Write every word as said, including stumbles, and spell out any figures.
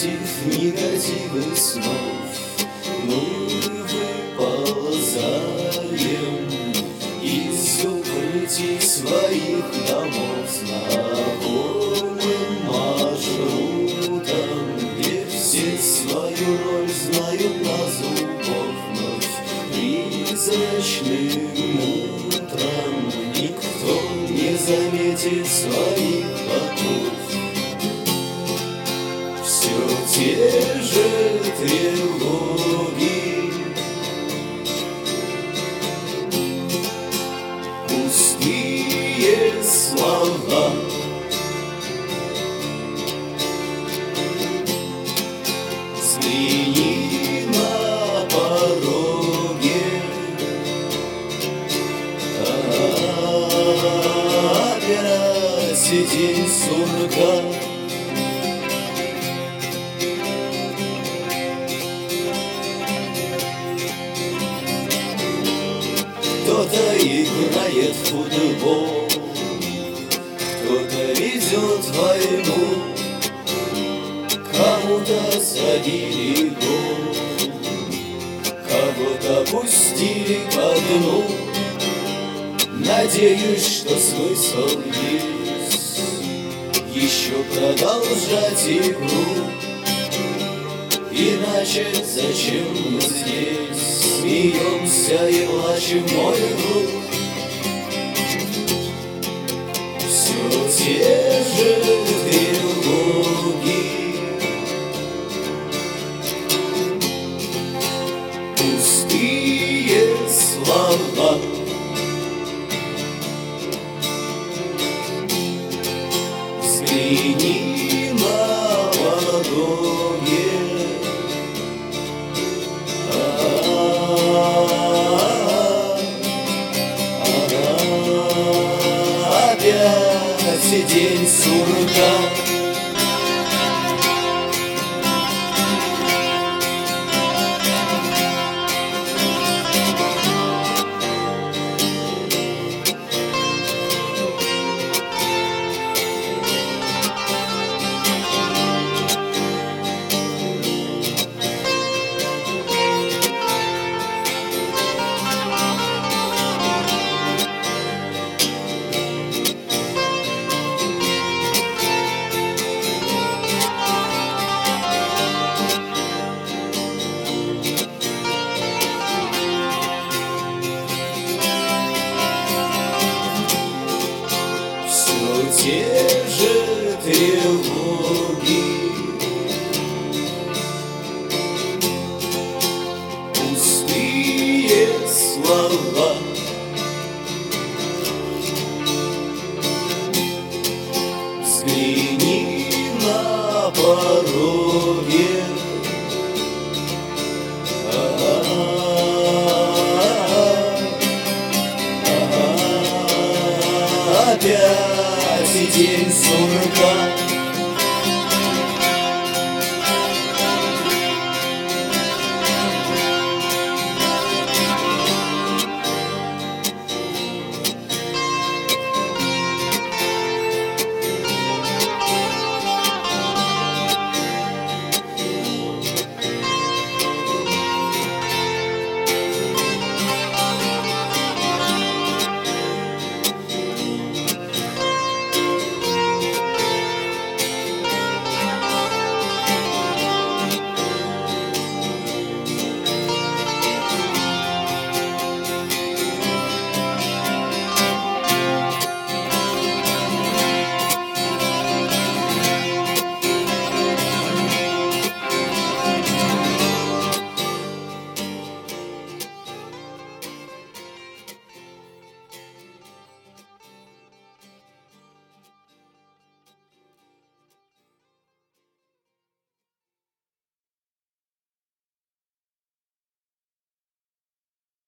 Отбросив негативы снов, мы выползаем из укрытий своих домов знакомым маршрутом, где все свою роль знают на зубок. Вновь призрачным утром никто не заметит своих ботов. Все те же тревоги, пустые слова, взгляни на пороге, опять день сурка. Кто-то играет в футбол, кто-то ведет войну, кому-то забили гол, кого-то пустили ко дну. Надеюсь, что смысл есть еще продолжать игру. Иначе зачем мы здесь смеемся и плачем, мой друг? Все те же тревоги, пустые слова, взгляни на ладони, опять день сурка. Те же тревоги,